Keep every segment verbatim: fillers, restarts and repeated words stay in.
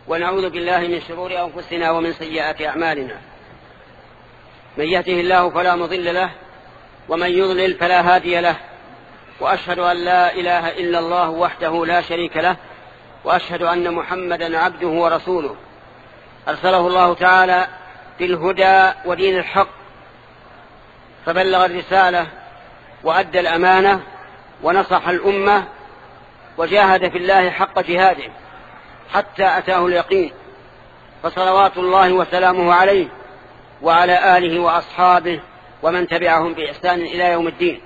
ونعوذ بالله من شرور أنفسنا ومن سيئات أعمالنا. من يهده الله فلا مضل له ومن يضلل فلا هادي له، وأشهد أن لا إله إلا الله وحده لا شريك له، وأشهد أن محمدا عبده ورسوله أرسله الله تعالى بالهدى ودين الحق، فبلغ الرسالة وأدى الأمانة ونصح الأمة وجاهد في الله حق جهاده حتى أتاه اليقين، فصلوات الله وسلامه عليه وعلى آله وأصحابه ومن تبعهم بإحسان إلى يوم الدين.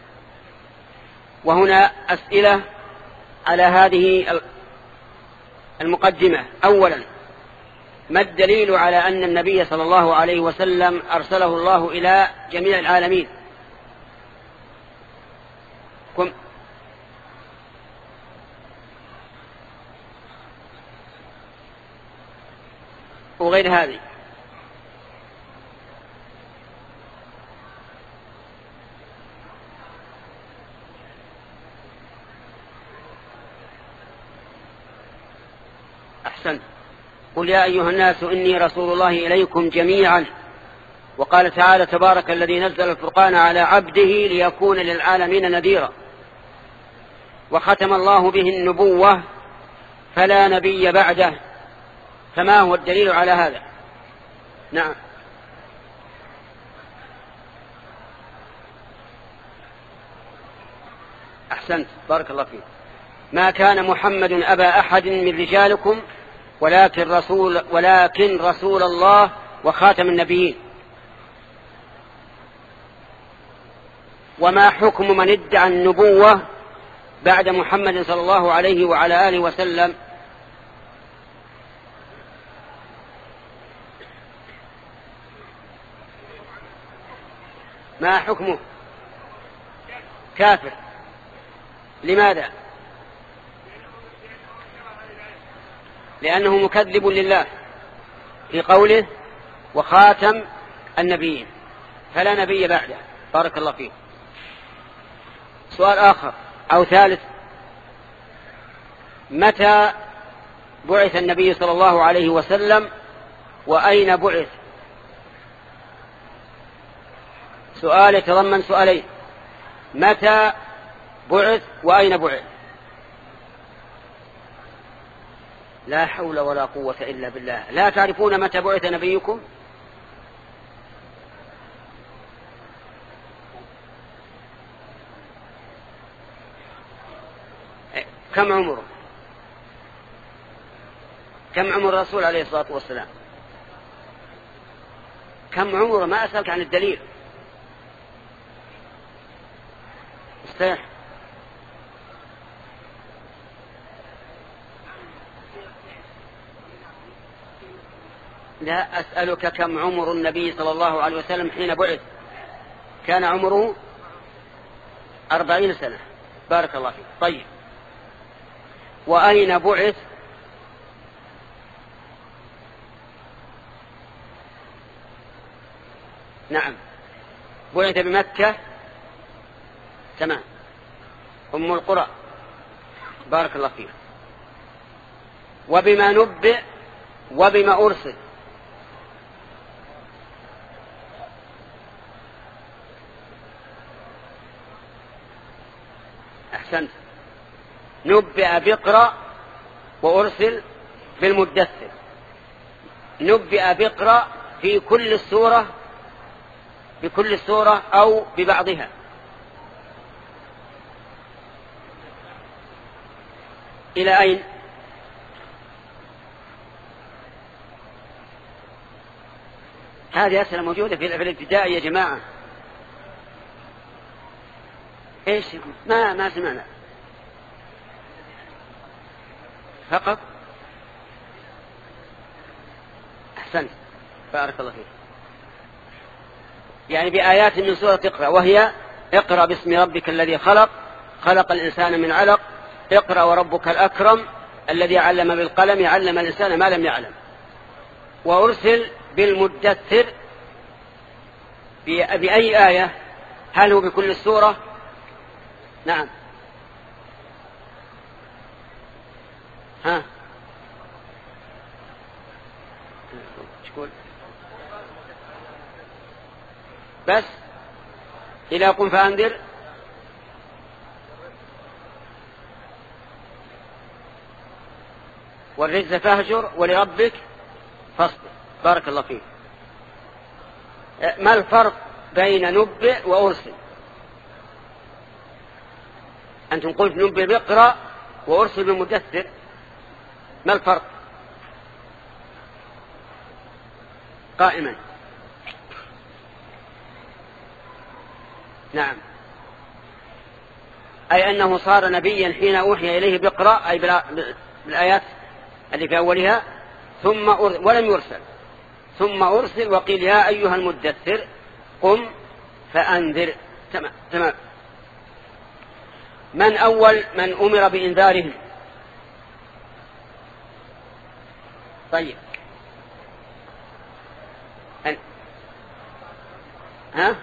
وهنا أسئلة على هذه المقدمة. أولا، ما الدليل على أن النبي صلى الله عليه وسلم أرسله الله إلى جميع العالمين؟ كم وغير هذه. أحسن. قل يا أيها الناس إني رسول الله إليكم جميعا. وقال تعالى تبارك الذي نزل الفرقان على عبده ليكون للعالمين نذيرا. وختم الله به النبوة فلا نبي بعده. فما هو الدليل على هذا؟ نعم. أحسنت، بارك الله فيك. ما كان محمد أبا أحد من رجالكم ولكن رسول, ولكن رسول الله وخاتم النبيين. وما حكم من ادعى النبوة بعد محمد صلى الله عليه وعلى آله وسلم؟ ما حكمه؟ كافر. لماذا؟ لأنه مكذب لله في قوله وخاتم النبيين، فلا نبي بعده. بارك الله فيه. سؤال آخر أو ثالث، متى بعث النبي صلى الله عليه وسلم وأين بعث؟ سؤال يتضمن سؤالين: متى بعث وأين بعث؟ لا حول ولا قوة إلا بالله. لا تعرفون متى بعث نبيكم؟ كم عمره؟ كم عمر الرسول عليه الصلاة والسلام؟ كم عمره؟ ما أسألك عن الدليل. استرح. لا أسألك كم عمر النبي صلى الله عليه وسلم حين بعث. كان عمره أربعين سنة. بارك الله فيك. طيب، وأين بعث؟ نعم، بعث بمكة. تمام، أم القرى. بارك الله فيك. وبما نبئ وبما أرسل؟ أحسنت. نبئ بقرأ وأرسل بالمدثر. نبئ بقرأ في كل السورة، بكل السورة أو ببعضها؟ إلى أين؟ هذه أسئلة موجودة في الابتداء يا جماعة. إيش؟ ما ما سمعنا فقط. أحسنت، بارك الله فيك. يعني بآيات من سورة اقرأ، وهي اقرأ باسم ربك الذي خلق، خلق الإنسان من علق، اقرأ وربك الأكرم الذي علم بالقلم، علم الإنسان ما لم يعلم. وأرسل بالمدثر بأي آية؟ هل هو بكل السورة؟ نعم. ها تقول؟ بس إلى قم فأنذر. والرجز فاهجر ولربك فاصبر. بارك الله فيك. ما الفرق بين نبئ وأرسل؟ أنتم قلت نبئ بقرأ وأرسل بمدثر، ما الفرق؟ قائما. نعم، أي أنه صار نبيا حين أوحي إليه بقرأ، أي بالآيات اللي في أولها، ثم ولم يرسل، ثم أرسل وقيل يا أيها المدثر قم فأنذر. تمام تمام. من أول من أمر بإنذارهم؟ طيب أن... ها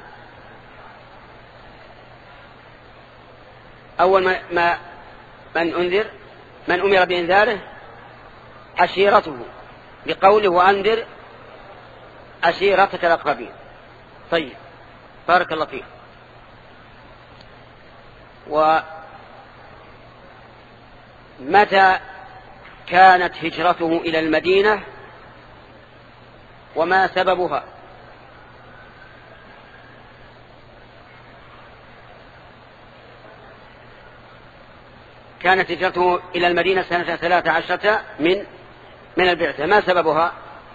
أول ما... ما من أنذر من أمر بإنذاره عشيرته، بقوله وأنذر عشيرتك الأقربين. طيب بارك الله فيك. ومتى كانت هجرته إلى المدينة وما سببها؟ كانت هجرته إلى المدينة سنة ثلاث عشرة من من البعثة، ما سببها؟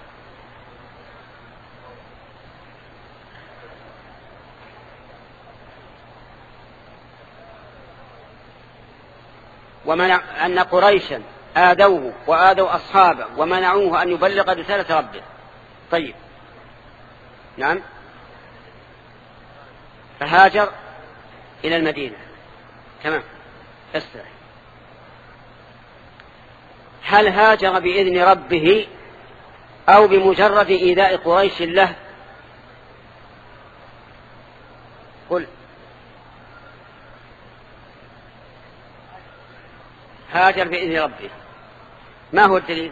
ومنع أن قريشا آذوه وآذوا أصحابه ومنعوه أن يبلغ رسالة ربه. طيب نعم، فهاجر إلى المدينة. تمام. استرح. هل هاجر بإذن ربه أو بمجرد إيذاء قريش له؟ قل. هاجر بإذن ربه. ما هو الدليل؟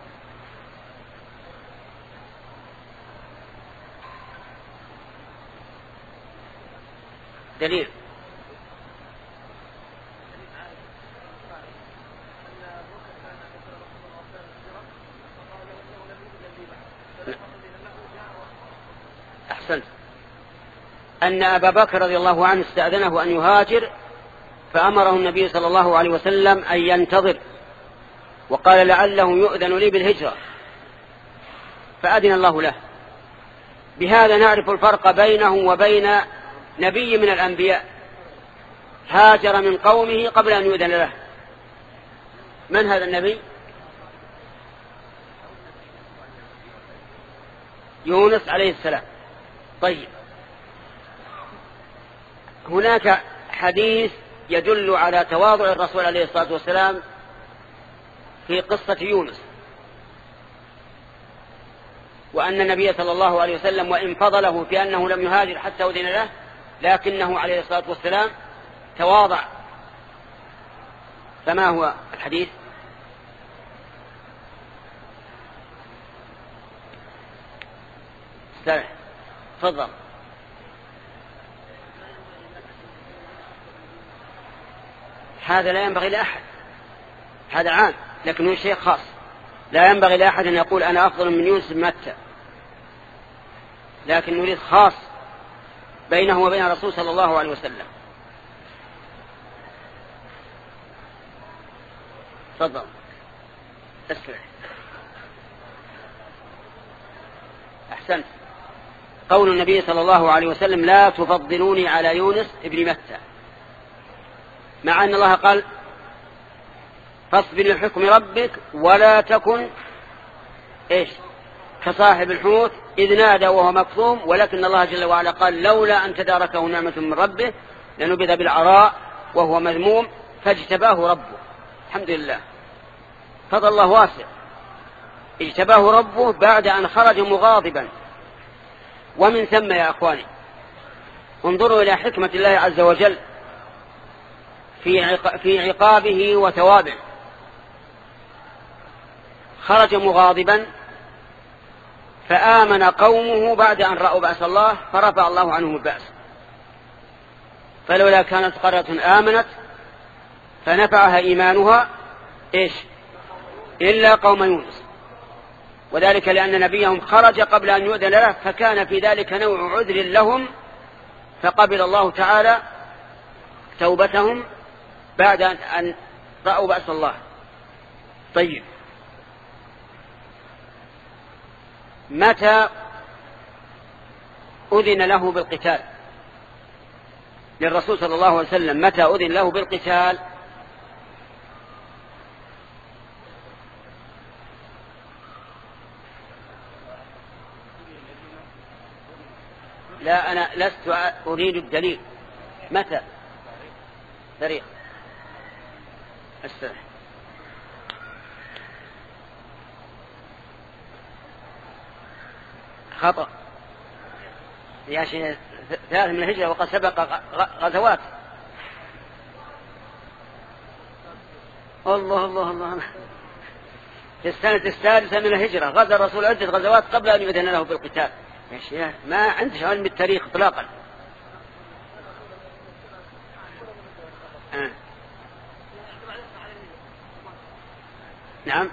دليل. أحسنت. أن أبا بكر رضي الله عنه استأذنه أن يهاجر، فأمره النبي صلى الله عليه وسلم أن ينتظر، وقال لعله يؤذن لي بالهجرة، فأذن الله له. بهذا نعرف الفرق بينه وبين نبي من الأنبياء هاجر من قومه قبل أن يؤذن له. من هذا النبي؟ يونس عليه السلام. طيب هناك حديث يدل على تواضع الرسول عليه الصلاة والسلام في قصة يونس، وأن النبي صلى الله عليه وسلم وإن فضله في أنه لم يهاجر حتى أذن له، لكنه عليه الصلاة والسلام تواضع. فما هو الحديث؟ استرح. تفضل. هذا لا ينبغي لأحد، هذا عام، لكنه شيء خاص. لا ينبغي لأحد أن يقول أنا أفضل من يونس بن متى، لكن نريد خاص بينه وبين الرسول صلى الله عليه وسلم. تفضل. اسمع. أحسنت. قول النبي صلى الله عليه وسلم لا تفضلوني على يونس ابن متى، مع أن الله قال فاصبر لحكم ربك ولا تكن إيش كصاحب الحوت إذ نادى وهو مكظوم، ولكن الله جل وعلا قال لولا أن تداركه نعمة من ربه لنبذ بالعراء وهو مذموم فاجتباه ربه. الحمد لله، فضل الله واسع. اجتباه ربه بعد أن خرج مغاضبا. ومن ثم يا أخواني انظروا إلى حكمة الله عز وجل في عقابه وثوابه. خرج مغاضبا فآمن قومه بعد أن رأوا بأس الله فرفع الله عنهم البأس. فلولا كانت قرية آمنت فنفعها إيمانها إيش إلا قوم يونس، وذلك لأن نبيهم خرج قبل أن يؤذن له، فكان في ذلك نوع عذر لهم، فقبل الله تعالى توبتهم بعد أن رأوا بأس الله. طيب، متى أذن له بالقتال للرسول صلى الله عليه وسلم؟ متى أذن له بالقتال؟ لا، أنا لست أريد الدليل. متى؟ تاريخ السنة. خطأ يا شيخ، ثلاث من الهجرة وقد سبق غزوات. الله الله الله في السنة السادسة من الهجرة غزا الرسول عدة غزوات قبل أن يؤذن له بالقتال. يا شيخ ما عندش علم بالتاريخ اطلاقا. آه. نعم،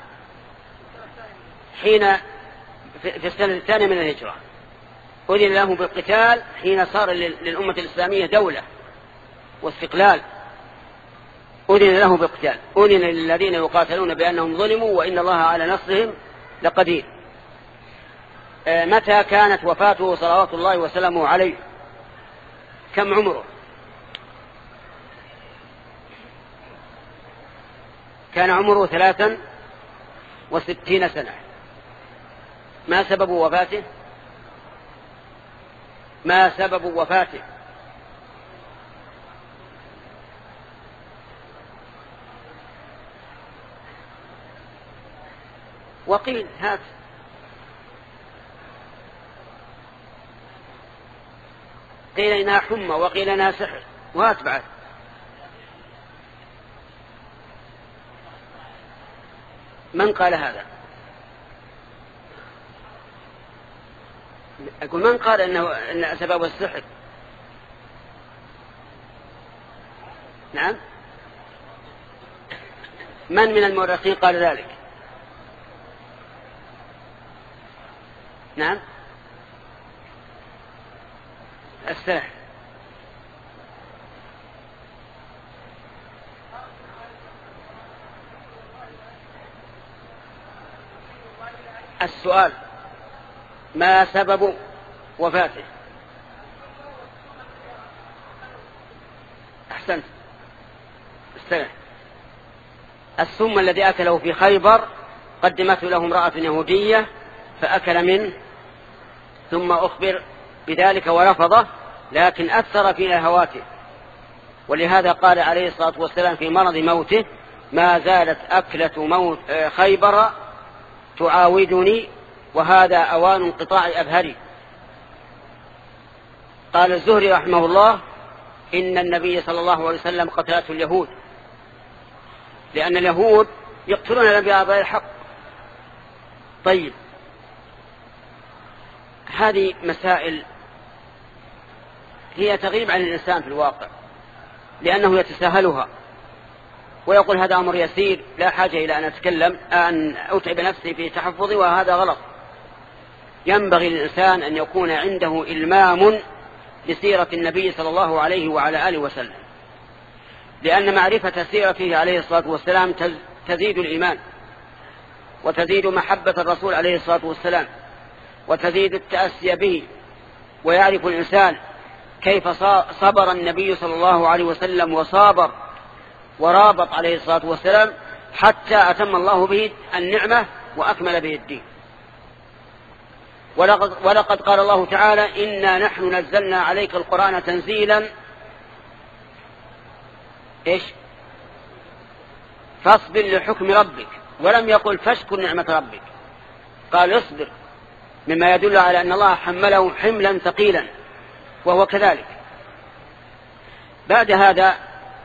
حين في السنة الثانية من الهجرة أذن له بالقتال، حين صار للأمة الإسلامية دولة واستقلال أذن له بالقتال. أذن للذين يقاتلون بأنهم ظلموا وإن الله على نصرهم لقدير. متى كانت وفاته صلوات الله وسلامه عليه؟ كم عمره؟ كان عمره ثلاثا وستين سنة. ما سبب وفاته؟ ما سبب وفاته؟ وقيل هات قيل إنها حمى وقيل إنها سحر، وهات بعد. من قال هذا؟ أقول من قال إنه إن سبب السحر؟ نعم، من من المؤرخين قال ذلك؟ نعم، السحر. السؤال ما سبب وفاته؟ أحسنت، استمع. السم الذي أكله في خيبر قدمته له امرأة يهودية فأكل منه، ثم أخبر بذلك ورفضه، لكن أثر في هواته، ولهذا قال عليه الصلاة والسلام في مرض موته: ما زالت أكلة موت خيبر تعاودني وهذا أوان انقطاع أبهري. قال الزهري رحمه الله: إن النبي صلى الله عليه وسلم قتلته اليهود، لأن اليهود يقتلون الأنبياء بغير الحق. طيب، هذه مسائل هي تغيب عن الإنسان في الواقع، لأنه يتساهلها ويقول هذا أمر يسير لا حاجة إلى أن أتكلم أن أتعب نفسي في تحفظي، وهذا غلط. ينبغي للإنسان أن يكون عنده إلمام بسيرة النبي صلى الله عليه وعلى آله وسلم، لأن معرفة سيرته عليه الصلاة والسلام تزيد الإيمان وتزيد محبة الرسول عليه الصلاة والسلام وتزيد التأسي به، ويعرف الإنسان كيف صبر النبي صلى الله عليه وسلم وصابر ورابط عليه الصلاة والسلام حتى أتم الله به النعمة وأكمل به الدين. ولقد, ولقد قال الله تعالى: إنا نحن نزلنا عليك القرآن تنزيلا إيش؟ فاصبر لحكم ربك، ولم يقل فاشكر نعمة ربك، قال اصبر، مما يدل على أن الله حمله حملا ثقيلا، وهو كذلك. بعد هذا،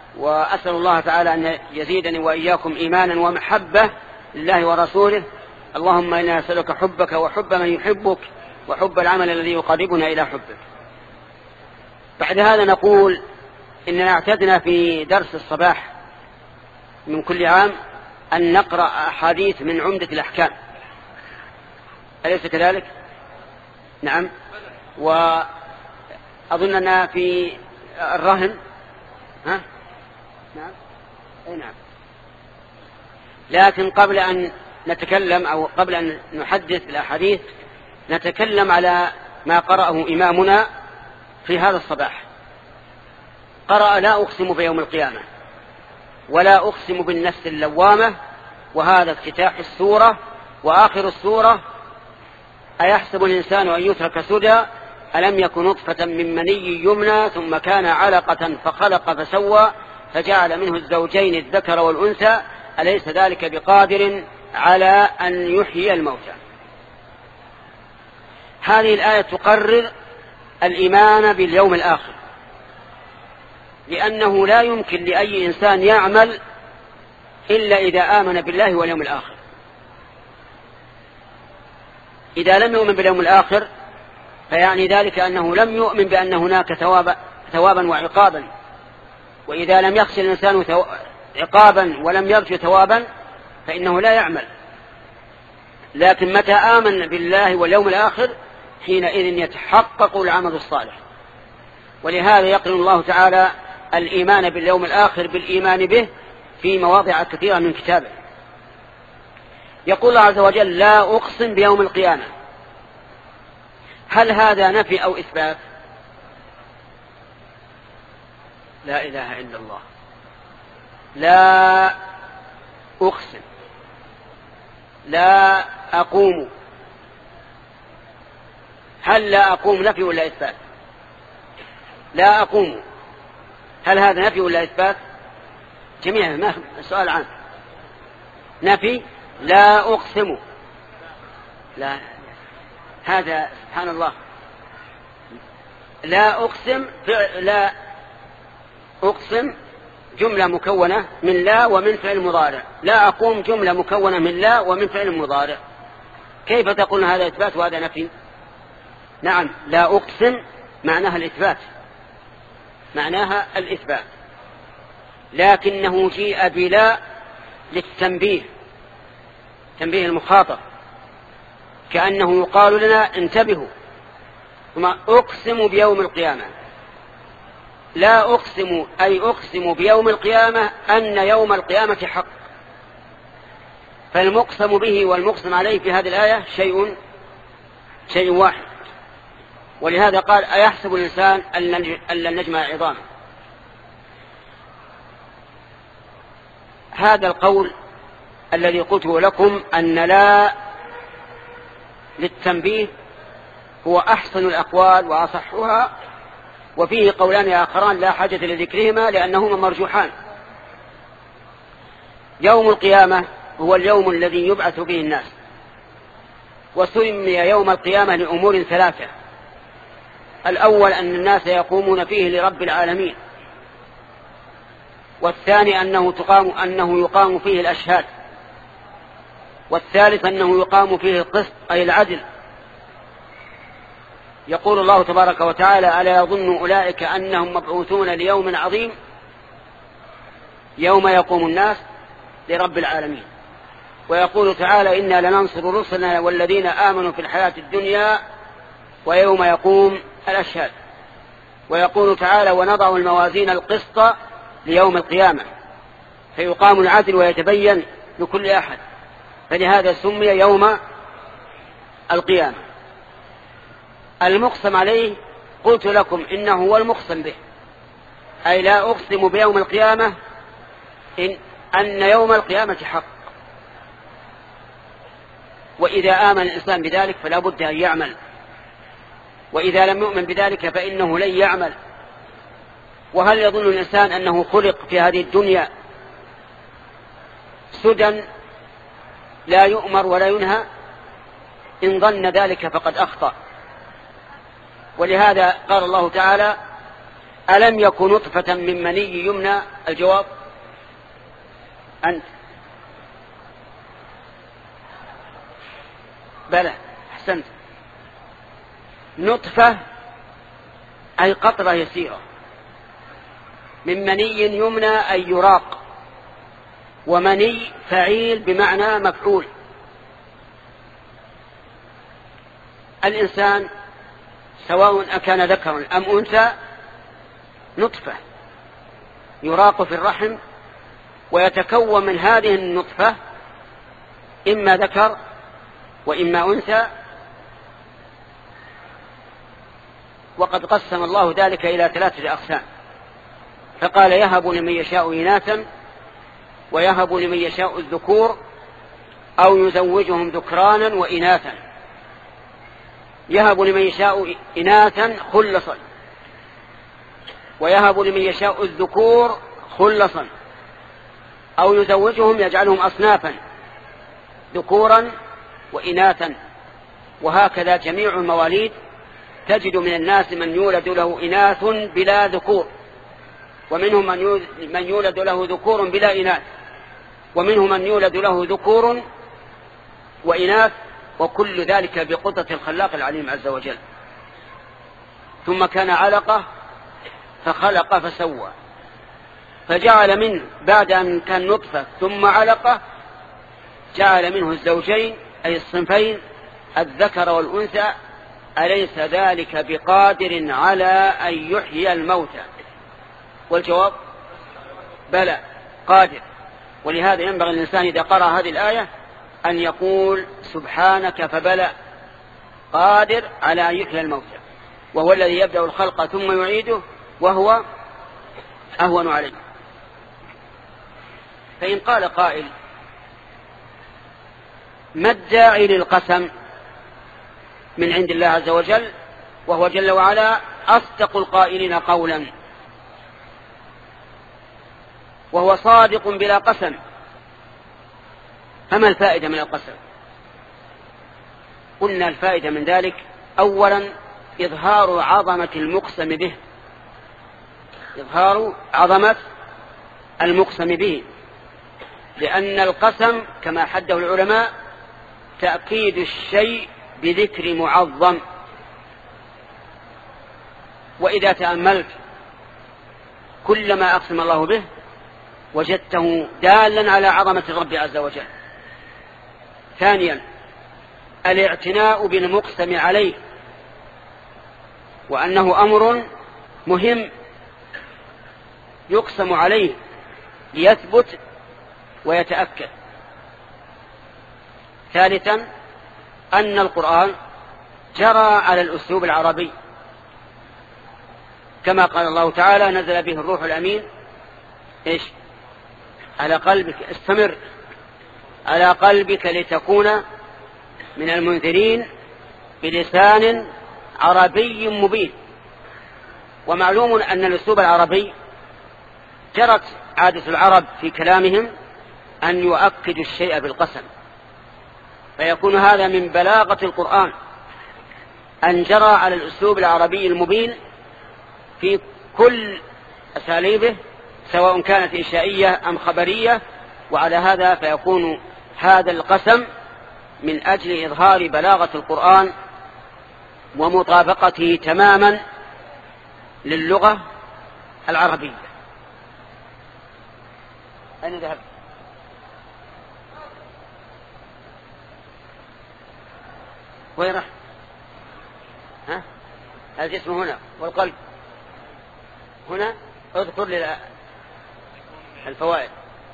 وأسأل الله تعالى أن يزيدني وإياكم إيمانا ومحبة لله ورسوله، اللهم إنا نسألك حبك وحب من يحبك وحب العمل الذي يقربنا إلى حبك. بعد هذا نقول إننا اعتدنا في درس الصباح من كل عام أن نقرأ أحاديث من عمدة الأحكام، أليس كذلك؟ نعم. وأظننا في الرهن، ها؟ نعم. أي نعم. لكن قبل أن نتكلم أو قبل أن نحدث الأحاديث نتكلم على ما قرأه إمامنا في هذا الصباح. قرأ لا أقسم بيوم القيامة ولا أقسم بالنفس اللوامة، وهذا افتتاح السورة وآخر السورة. أيحسب الإنسان أن يترك سدى ألم يكن نطفة من مني يمنى ثم كان علقة فخلق فسوى فجعل منه الزوجين الذكر والأنثى أليس ذلك بقادر على أن يحيي الموتى. هذه الآية تقرر الإيمان باليوم الآخر، لأنه لا يمكن لأي إنسان يعمل إلا إذا آمن بالله واليوم الآخر. إذا لم يؤمن باليوم الآخر فيعني ذلك أنه لم يؤمن بأن هناك ثوابا, ثوابا وعقابا، وإذا لم يخشى الإنسان عقابا ولم يرجو ثوابا فإنه لا يعمل. لكن متى آمن بالله واليوم الآخر حينئذ يتحقق العمل الصالح. ولهذا يقرن الله تعالى الإيمان باليوم الآخر بالإيمان به في مواضع كثيرة من كتابه. يقول الله عز وجل لا أقسم بيوم القيامة. هل هذا نفي أو إثبات؟ لا إله إلا الله. لا أقسم، لا أقوم. هل لا أقوم نفي ولا إثبات؟ لا أقوم، هل هذا نفي ولا إثبات؟ جميعا، ما السؤال عام. نفي. لا أقسم، لا، هذا سبحان الله. لا أقسم، لا أقسم جملة مكونة من لا ومن فعل مضارع. لا أقوم جملة مكونة من لا ومن فعل مضارع. كيف تقول هذا إثبات وهذا نفي؟ نعم، لا أقسم معناها الإثبات، معناها الإثبات، لكنه جيء بلا للتنبيه، تنبيه المخاطب، كأنه يقال لنا انتبهوا. ثم أقسم بيوم القيامة. لا أقسم أي أقسم بيوم القيامة أن يوم القيامة حق. فالمقسم به والمقسم عليه في هذه الآية شيء شيء واحد. ولهذا قال أيحسب الإنسان أن لن نجمع عظامه. هذا القول الذي قلته لكم أن لا للتنبيه هو أحسن الأقوال وأصحها، وفيه قولان آخران لا حاجة لذكرهما لأنهما مرجوحان. يوم القيامة هو اليوم الذي يبعث به الناس، وسمي يوم القيامة لأمور ثلاثة. الأول أن الناس يقومون فيه لرب العالمين، والثاني أنه تقام أنه يقام فيه الأشهاد، والثالث أنه يقام فيه القسط أي العدل. يقول الله تبارك وتعالى ألا يظن أولئك أنهم مبعوثون ليوم عظيم يوم يقوم الناس لرب العالمين. ويقول تعالى إنا لننصر رسلنا والذين آمنوا في الحياة الدنيا ويوم يقوم الأشهاد. ويقول تعالى ونضع الموازين القسط ليوم القيامة فيقام العدل ويتبين لكل أحد، فلهذا سمي يوم القيامة. المقسم عليه قلت لكم إنه هو المقسم به، أي لا أقسم بيوم القيامة إن أن يوم القيامة حق. وإذا آمن الإنسان بذلك فلا بد أن يعمل، وإذا لم يؤمن بذلك فإنه لن يعمل. وهل يظن الإنسان أنه خلق في هذه الدنيا سدى لا يؤمر ولا ينهى؟ إن ظن ذلك فقد أخطأ. ولهذا قال الله تعالى ألم يكن نطفة من مني يمنى؟ الجواب أنت. بلى أحسنت. نطفة أي قطرة يسيرة من مني يمنى أي يراق، ومني فعيل بمعنى مفعول. الإنسان سواء أكان ذكرا أم أنثى نطفة يراق في الرحم، ويتكون من هذه النطفة إما ذكر وإما أنثى، وقد قسم الله ذلك إلى ثلاثة أقسام، فقال يهب لمن يشاء إناثا ويهب لمن يشاء الذكور أو يزوجهم ذكرانا وإناثا. يهب لمن يشاء إناثا خلصا، ويهب لمن يشاء الذكور خلصا، أو يزوجهم يجعلهم أصنافا ذكورا وإناثا. وهكذا جميع المواليد تجد من الناس من يولد له إناث بلا ذكور، ومنهم من يولد له ذكور بلا إناث، ومنهم من يولد له ذكور وإناث، وكل ذلك بقدرة الخلاق العليم عز وجل. ثم كان علقة فخلق فسوى، فجعل منه بعد أن كان نطفة ثم علقة جعل منه الزوجين أي الصنفين الذكر والأنثى. أليس ذلك بقادر على أن يحيي الموتى؟ والجواب بلى قادر. ولهذا ينبغي الإنسان إذا قرأ هذه الآية أن يقول سبحانك فبلى قادر على أن يحيي الموتى، وهو الذي يبدأ الخلق ثم يعيده وهو أهون عليه. فإن قال قائل ما الداعي للقسم من عند الله عز وجل وهو جل وعلا أصدق القائلين قولا، وهو صادق بلا قسم، فما الفائدة من القسم؟ قلنا الفائدة من ذلك أولا إظهار عظمة المقسم به، إظهار عظمة المقسم به، لأن القسم كما حده العلماء تأكيد الشيء بذكر معظم. وإذا تأملت كل ما أقسم الله به وجدته دالا على عظمة الرب عز وجل. ثانيا الاعتناء بالمقسم عليه، وأنه أمر مهم يقسم عليه ليثبت ويتأكد. ثالثا أن القرآن جرى على الأسلوب العربي، كما قال الله تعالى نزل به الروح الأمين إيش على قلبك، استمر على قلبك لتكون من المنذرين بلسان عربي مبين. ومعلوم أن الأسلوب العربي جرت عادة العرب في كلامهم أن يؤكدوا الشيء بالقسم، فيكون هذا من بلاغة القرآن أن جرى على الأسلوب العربي المبين في كل أساليبه سواء كانت إنشائية أم خبرية. وعلى هذا فيكون هذا القسم من أجل إظهار بلاغة القرآن ومطابقته تماما للغة العربية. أين ذهب؟ وين راح؟ ها؟ الجسم هنا والقلب هنا. اذكر لي الفوائد.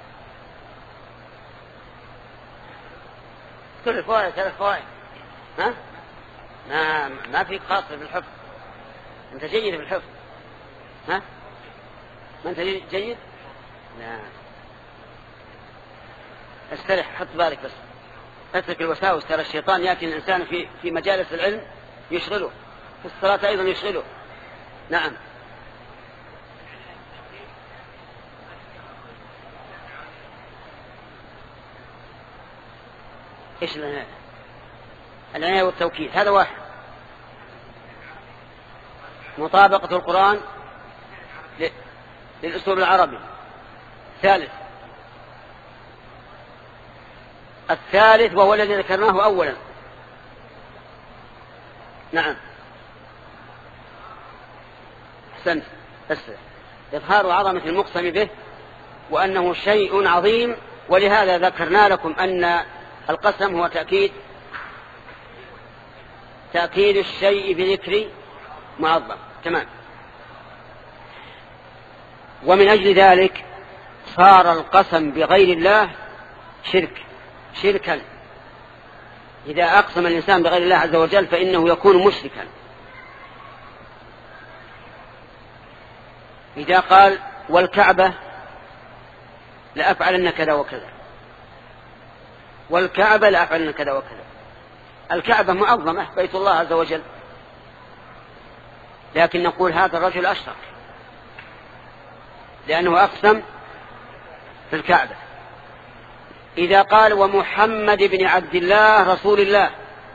كل الفوائد ثلاث فوائد. ها؟ ما ما في خاصة بالحفظ. أنت جيد في الحفظ. ها؟ ما أنت جيد؟ لا. استرح، حط بالك بس. اترك الوساوس، ترى الشيطان يأتي الإنسان في في مجالس العلم يشغله، في الصلاة أيضا يشغله. نعم. إيش العناية؟ العناية والتوكيد هذا واحد. مطابقة القرآن للأسلوب العربي. ثالث الثالث وهو الذي ذكرناه أولا نعم أحسنت. إظهار عظمة المقسم به وأنه شيء عظيم، ولهذا ذكرنا لكم أن القسم هو تأكيد تأكيد الشيء بذكر معظم. تمام. ومن أجل ذلك صار القسم بغير الله شرك شركا. إذا أقسم الإنسان بغير الله عز وجل فإنه يكون مشركا. إذا قال والكعبة لأفعلن كذا وكذا، والكعبة لأفعلن كذا وكذا، الكعبة معظمة بيت الله عز وجل، لكن نقول هذا الرجل أشرك لأنه أقسم في الكعبة. إذا قال ومحمد بن عبد الله رسول الله،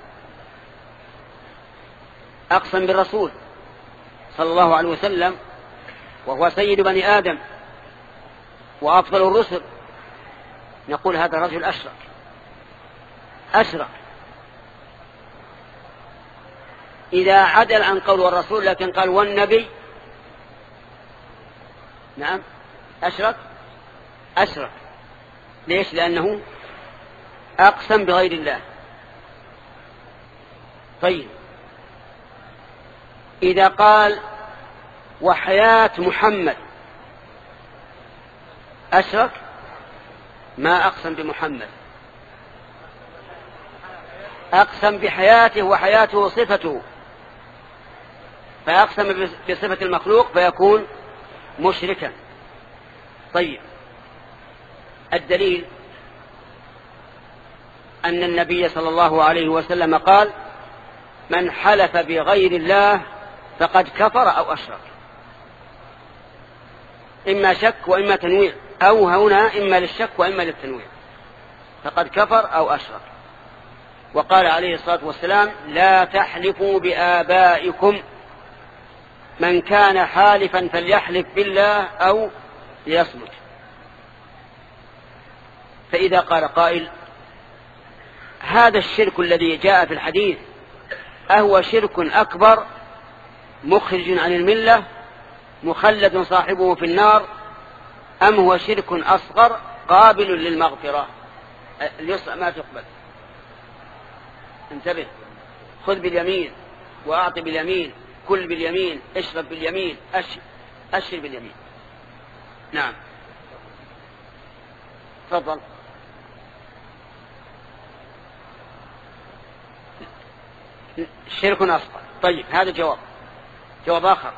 أقسم بالرسول صلى الله عليه وسلم وهو سيد بني آدم وأفضل الرسل، نقول هذا الرجل أشرك أشرك. إذا عدل عن قول الرسول لكن قال والنبي، نعم أشرك أشرك. ليش؟ لأنه أقسم بغير الله. طيب إذا قال وحياة محمد، أشرك؟ ما أقسم بمحمد، أقسم بحياته وحياته صفته، فأقسم بصفة المخلوق فيكون مشركا. طيب الدليل أن النبي صلى الله عليه وسلم قال من حلف بغير الله فقد كفر أو أشرك. إما شك وإما تنويع، أو هنا إما للشك وإما للتنويع، فقد كفر أو أشرك. وقال عليه الصلاة والسلام لا تحلفوا بآبائكم، من كان حالفا فليحلف بالله أو ليصمت. فإذا قال قائل هذا الشرك الذي جاء في الحديث أهو شرك أكبر مخرج عن الملة مخلد صاحبه في النار، أم هو شرك أصغر قابل للمغفرة؟ اليسرى ما تقبل. انتبه، خذ باليمين وأعطي باليمين، كل باليمين، اشرب باليمين، أشر, أشر باليمين. نعم تفضل. شرك أصغر. طيب هذا جواب. جواب آخر.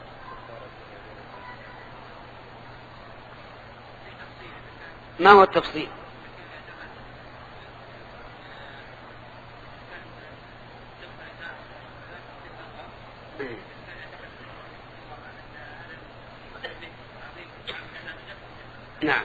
ما هو التفصيل؟ نعم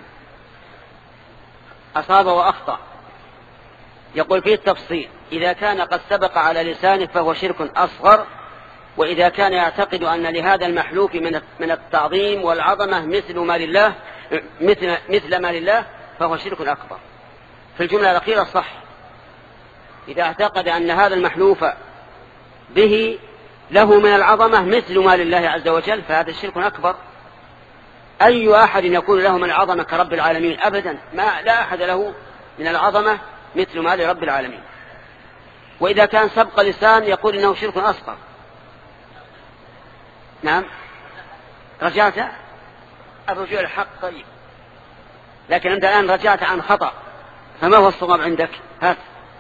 أصاب وأخطأ. يقول فيه التفصيل إذا كان قد سبق على لسانه فهو شرك أصغر، وإذا كان يعتقد أن لهذا المحلوف من التعظيم والعظمة مثل ما لله مثل, مثل ما لله فهو شرك أكبر. في الجملة الأخيرة صح، إذا اعتقد أن هذا المحلوف به له من العظمة مثل ما لله عز وجل فهذا الشرك أكبر. أي أحد يكون له من العظمة كرب العالمين؟ أبدا، ما لا أحد له من العظمة مثل ما لرب العالمين. وإذا كان سبق لسان يقول إنه شرك أصغر. نعم رجعت الرجوع الحق. طيب لكن أنت الآن رجعت عن خطأ، فما هو الصواب عندك؟ هات.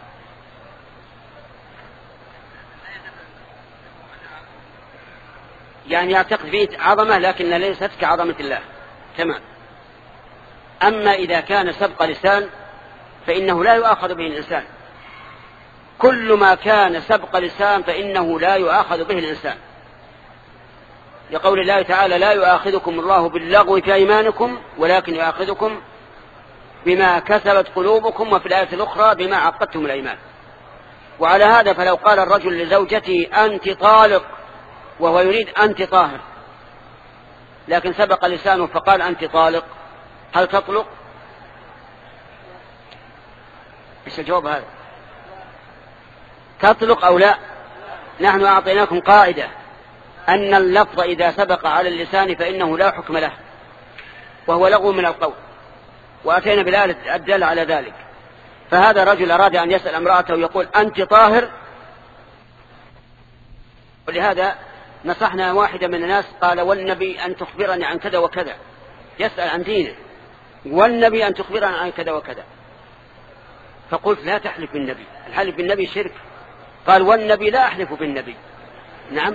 يعني يعتقد فيه عظمة لكن ليست كعظمة الله. تمام. أما إذا كان سبق لسان فإنه لا يؤاخذ به الإنسان. كل ما كان سبق لسان فإنه لا يؤاخذ به الإنسان، لقول الله تعالى لا يؤاخذكم الله باللغو في أيمانكم ولكن يؤاخذكم بما كسبت قلوبكم، وفي الآية الأخرى بما عقدتم الأيمان. وعلى هذا فلو قال الرجل لزوجته أنت طالق وهو يريد أنت طاهر، لكن سبق لسانه فقال أنت طالق، هل تطلق؟ إيش الجواب هذا؟ تطلق أو لا؟ نحن أعطيناكم قاعدة أن اللفظ إذا سبق على اللسان فإنه لا حكم له، وهو لغو من القول، وأتينا بالآية الدالة على ذلك. فهذا رجل أراد أن يسأل امرأته ويقول أنت طاهر، ولهذا نصحنا واحدة من الناس قال والنبي أن تخبرني عن كذا وكذا، يسأل عن دينه، والنبي أن تخبرني عن كذا وكذا. فقلت لا تحلف بالنبي، الحلف بالنبي شرك. قال والنبي لا أحلف بالنبي. نعم،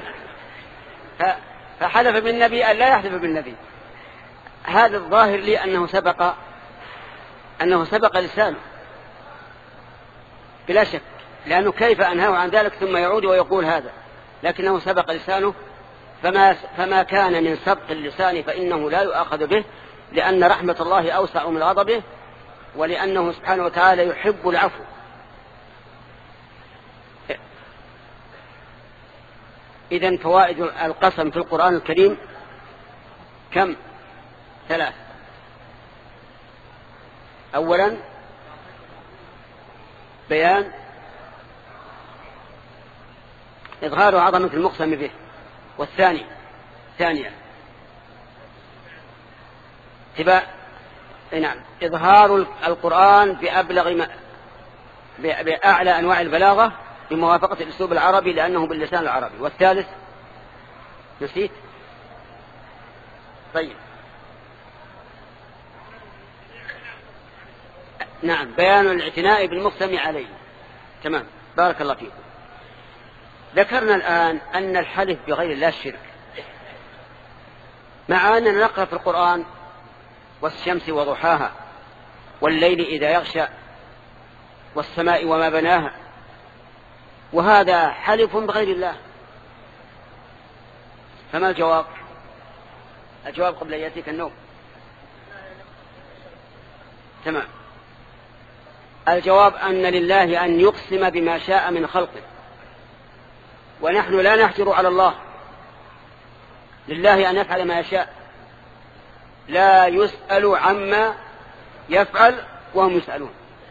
فحلف بالنبي أن لا يحلف بالنبي. هذا الظاهر لي أنه سبق أنه سبق لسانه بلا شك، لأنه كيف أنهاه عن ذلك ثم يعود ويقول هذا، لكنه سبق لسانه. فما, فما كان من سبق اللسان فإنه لا يؤاخذ به، لأن رحمة الله أوسع من غضبه، ولأنه سبحانه وتعالى يحب العفو. إذن فوائد القسم في القرآن الكريم كم؟ ثلاث. أولا بيان إظهار عظمة المقسم به، والثاني ثانيا اتباع نعم إظهار القرآن بأبلغ ما بأعلى أنواع البلاغة بموافقة الأسلوب العربي لأنه باللسان العربي. والثالث نسيت. طيب نعم بيان الاعتناء بالمقسم عليه. تمام، بارك الله فيكم. ذكرنا الآن أن الحلف بغير الله شرك، مع أننا نقرأ في القرآن والشمس وضحاها والليل إذا يغشى والسماء وما بناها، وهذا حلف بغير الله. فما الجواب؟ الجواب قبل أن يأتيك النوم. تمام، الجواب أن لله أن يقسم بما شاء من خلقه، ونحن لا نحجر على الله، لله أن يفعل ما يشاء، لا يسأل عما يفعل وهم يسألون.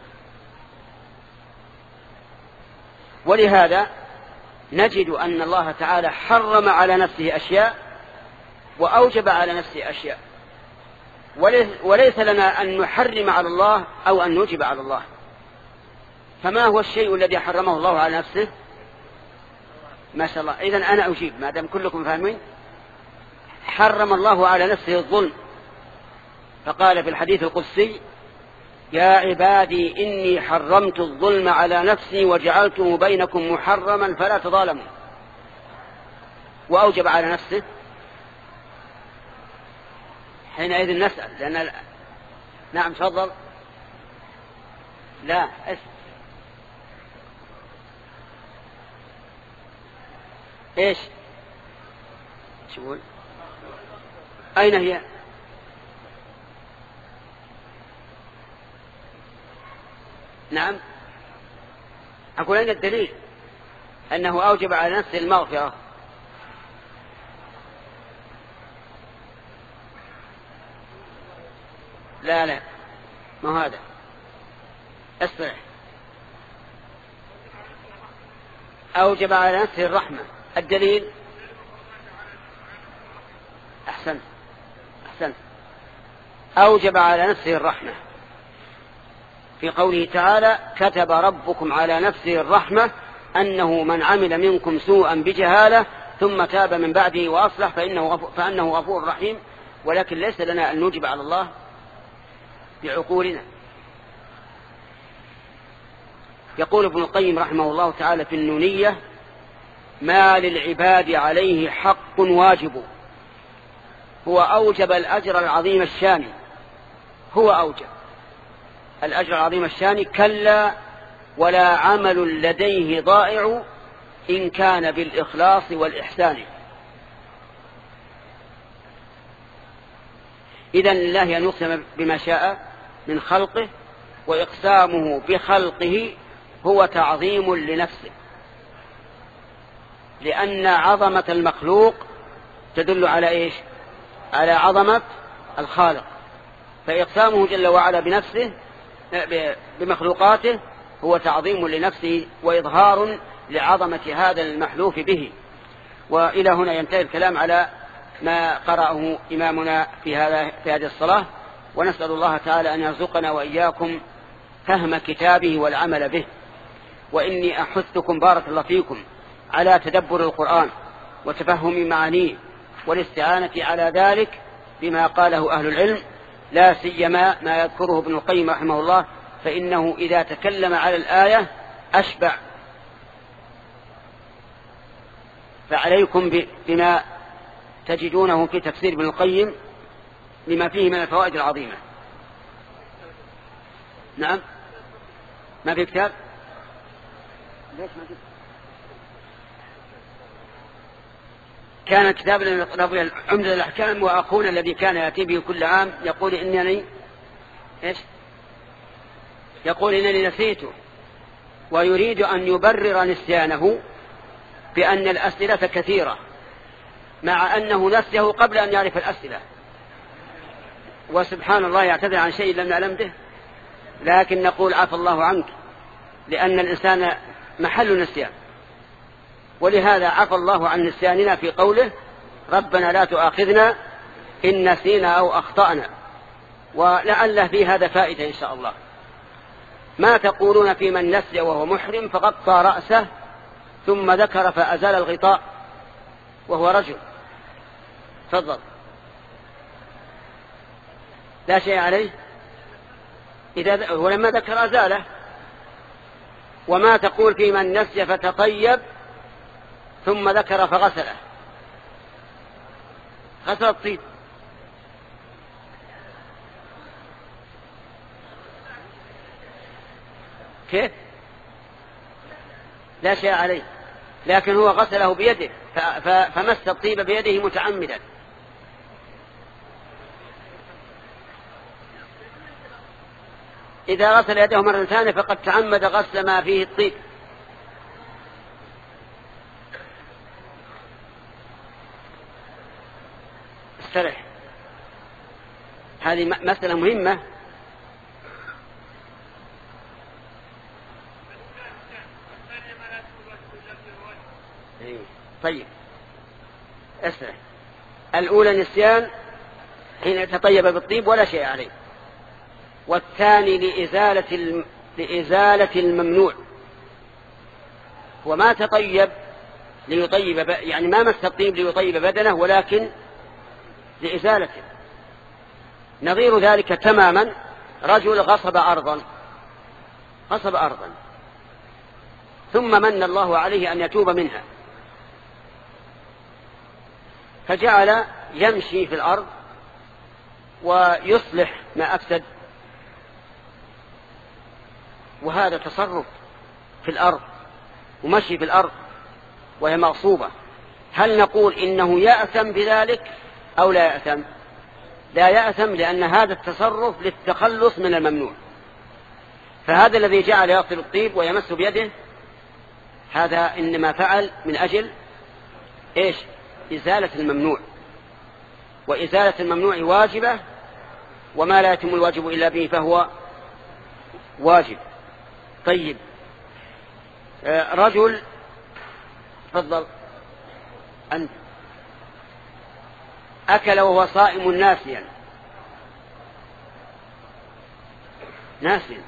ولهذا نجد أن الله تعالى حرم على نفسه أشياء وأوجب على نفسه أشياء، وليس لنا أن نحرم على الله أو أن نوجب على الله. فما هو الشيء الذي حرمه الله على نفسه؟ ما شاء الله، إذن أنا أجيب ما دام كلكم فاهمين. حرم الله على نفسه الظلم، فقال في الحديث القدسي يا عبادي إني حرمت الظلم على نفسي وجعلته بينكم محرما فلا تظالموا. وأوجب على نفسه. حينئذ نسأل لأن نعم تفضل. لا أس... إيش شو أين هي؟ نعم أقول أين الدليل أنه أوجب على نفسه المغفرة؟ لا لا ما هذا أصبح. أوجب على نفسه الرحمة. الدليل؟ أحسنت أحسنت أوجب على نفسه الرحمة في قوله تعالى كتب ربكم على نفسه الرحمة أنه من عمل منكم سوءا بجهالة ثم تاب من بعده وأصلح فإنه غفور, فأنه غفور رحيم. ولكن ليس لنا أن نوجب على الله بعقولنا. يقول ابن القيم رحمه الله تعالى في النونية ما للعباد عليه حق واجب هو أوجب الأجر العظيم الشاني. هو أوجب الأجر العظيم الشاني كلا ولا عمل لديه ضائع إن كان بالإخلاص والإحسان. إذن لله أن يقسم بما شاء من خلقه، وإقسامه بخلقه هو تعظيم لنفسه، لأن عظمة المخلوق تدل على إيش؟ على عظمة الخالق. فإقسامه جل وعلا بنفسه بمخلوقاته هو تعظيم لنفسه وإظهار لعظمة هذا المحلوف به. وإلى هنا ينتهي الكلام على ما قرأه إمامنا في هذا في هذه الصلاة، ونسأل الله تعالى أن يرزقنا وإياكم فهم كتابه والعمل به. وإني أحثكم بارك الله فيكم على تدبر القرآن وتفهم معانيه والاستعانة على ذلك بما قاله أهل العلم، لا سيما ما يذكره ابن القيم رحمه الله، فإنه إذا تكلم على الآية أشبع. فعليكم بما تجدونه في تفسير ابن القيم لما فيه من الفوائد العظيمة. نعم، ما في كتاب؟ ليش ما في؟ كان كتاب عمدة الأحكام، وأخونا الذي كان يأتي به كل عام يقول إنني إيش؟ يقول إنني نسيته، ويريد أن يبرر نسيانه بأن الأسئلة كثيرة، مع أنه نسيه قبل أن يعرف الأسئلة. وسبحان الله يعتذر عن شيء لم نعلم به، لكن نقول عفى الله عنك، لأن الإنسان محل نسيان، ولهذا عفى الله عن نسياننا في قوله ربنا لا تؤاخذنا إن نسينا أو أخطأنا. ولعله في هذا فائدة إن شاء الله. ما تقولون في من نسي وهو محرم فغطى رأسه ثم ذكر فأزال الغطاء وهو رجل؟ تفضل. لا شيء عليه إذا ولما ذكر أزاله. وما تقول في من نسي فتطيب ثم ذكر فغسله؟ غسل الطيب. كيف؟ لا شيء عليه، لكن هو غسله بيده فمس الطيب بيده متعمدا. إذا غسل يده مرة ثانية فقد تعمد غسل ما فيه الطيب. استرح، هذه مسألة مهمة. طيب استرح. الأولى نسيان حين يتطيب بالطيب ولا شيء عليه، والثاني لإزالة لإزالة الممنوع. وما تطيب ليطيب ب... يعني ما مس الطيب ليطيب بدنه، ولكن لإزالته. نظير ذلك تماما رجل غصب أرضا غصب أرضا ثم من الله عليه أن يتوب منها، فجعل يمشي في الأرض ويصلح ما أفسد، وهذا تصرف في الأرض ومشي في الأرض وهي مغصوبة. هل نقول إنه يأثم بذلك أو لا يأثم؟ لا يأثم، لأن هذا التصرف للتخلص من الممنوع. فهذا الذي جعل يغسل الطيب ويمس بيده هذا إنما فعل من أجل إيش؟ إزالة الممنوع، وإزالة الممنوع واجبة، وما لا يتم الواجب إلا به فهو واجب. طيب رجل، تفضل أنت، أكل وهو صائم ناسيا ناسيا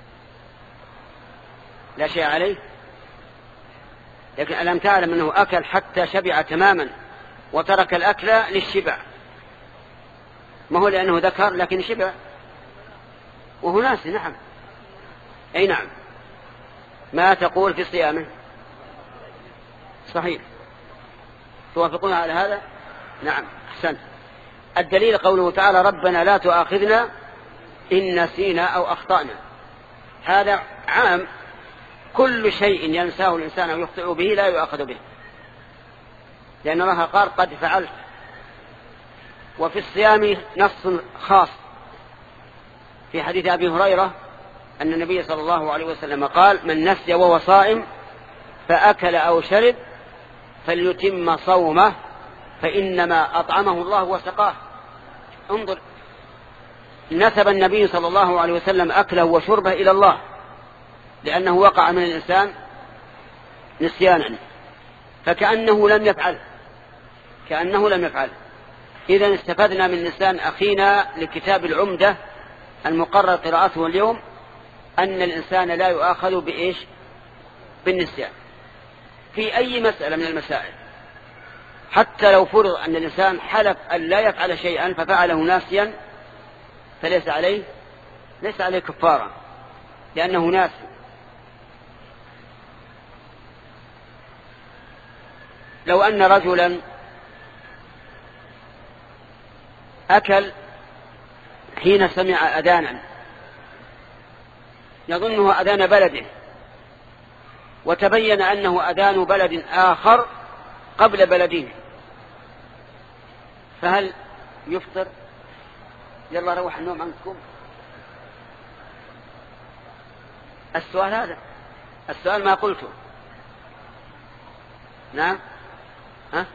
لا شيء عليه، لكن ألم تعلم أنه أكل حتى شبع تماما وترك الأكل للشبع؟ ما هو لأنه ذكر لكن شبع وهو ناسي. نعم، أي نعم. ما تقول في صيامه؟ صحيح. توافقون على هذا؟ نعم، أحسنت. الدليل قوله تعالى ربنا لا تؤاخذنا إن نسينا أو أخطأنا. هذا عام، كل شيء ينساه الإنسان أو يخطئ به لا يؤاخذ به، لأن الله قال قد فعلت. وفي الصيام نص خاص في حديث أبي هريرة أن النبي صلى الله عليه وسلم قال من نسي وهو صائم فأكل أو شرب فليتم صومه فإنما أطعمه الله وسقاه. انظر، نسب النبي صلى الله عليه وسلم أكله وشربه إلى الله، لأنه وقع من الإنسان نسيانا فكأنه لم يفعل كأنه لم يفعل. إذن استفدنا من لسان أخينا لكتاب العمدة المقرر قراءته اليوم أن الإنسان لا يؤاخذ بإيش؟ بالنسيان في أي مسألة من المسائل، حتى لو فرض أن الإنسان حلف أن لا يفعل شيئا ففعله ناسيا فليس عليه ليس عليه كفارة لأنه ناسي. لو أن رجلا أكل حين سمع أذانا يظنه أذان بلده وتبين أنه أذان بلد آخر قبل بلده، فهل يفطر؟ يلا روح النوم عنكم. السؤال هذا السؤال ما قلته. نعم ها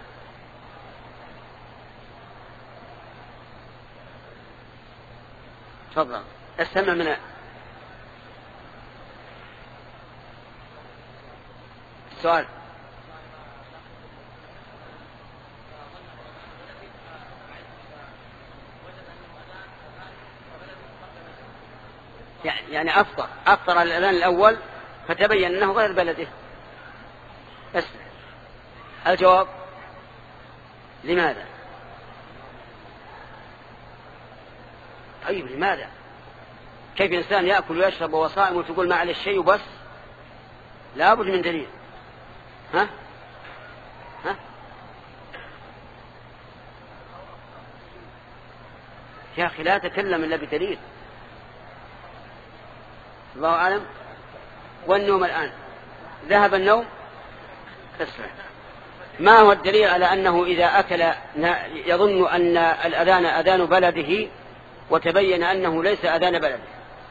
تفضل استمع من السؤال. يعني أفطر أفطر على الأذان الأول فتبين أنه غير بلده. اسمع الجواب لماذا؟ طيب لماذا؟ كيف إنسان يأكل ويشرب وصائم وتقول ما عليه الشيء وبس؟ لا بد من دليل. ها ها يا أخي لا تكلم إلا بدليل. الله أعلم. والنوم الآن ذهب النوم. اسمع ما هو الدليل على أنه إذا أكل يظن أن الأذان أذان بلده وتبين أنه ليس أذان بلده؟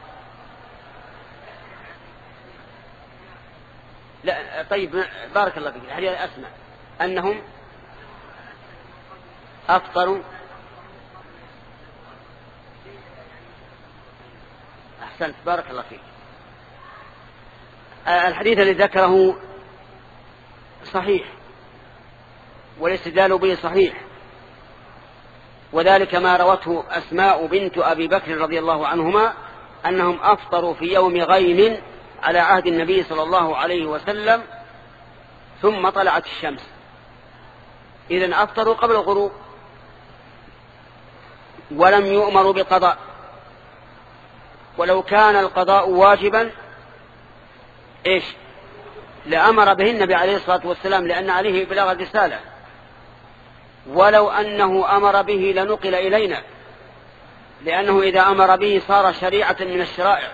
لا طيب بارك الله فيك. الحديث أسمع أنهم أفطروا. أحسنت بارك الله فيك. الحديث الذي ذكره صحيح والاستدلال به صحيح، وذلك ما روته أسماء بنت أبي بكر رضي الله عنهما أنهم أفطروا في يوم غيم على عهد النبي صلى الله عليه وسلم ثم طلعت الشمس. إذن أفطروا قبل الغروب ولم يؤمروا بقضاء، ولو كان القضاء واجبا إيش لأمر به النبي عليه الصلاة والسلام لأن عليه بلاغ الرسالة، ولو أنه أمر به لنقل إلينا لأنه إذا أمر به صار شريعة من الشرائع،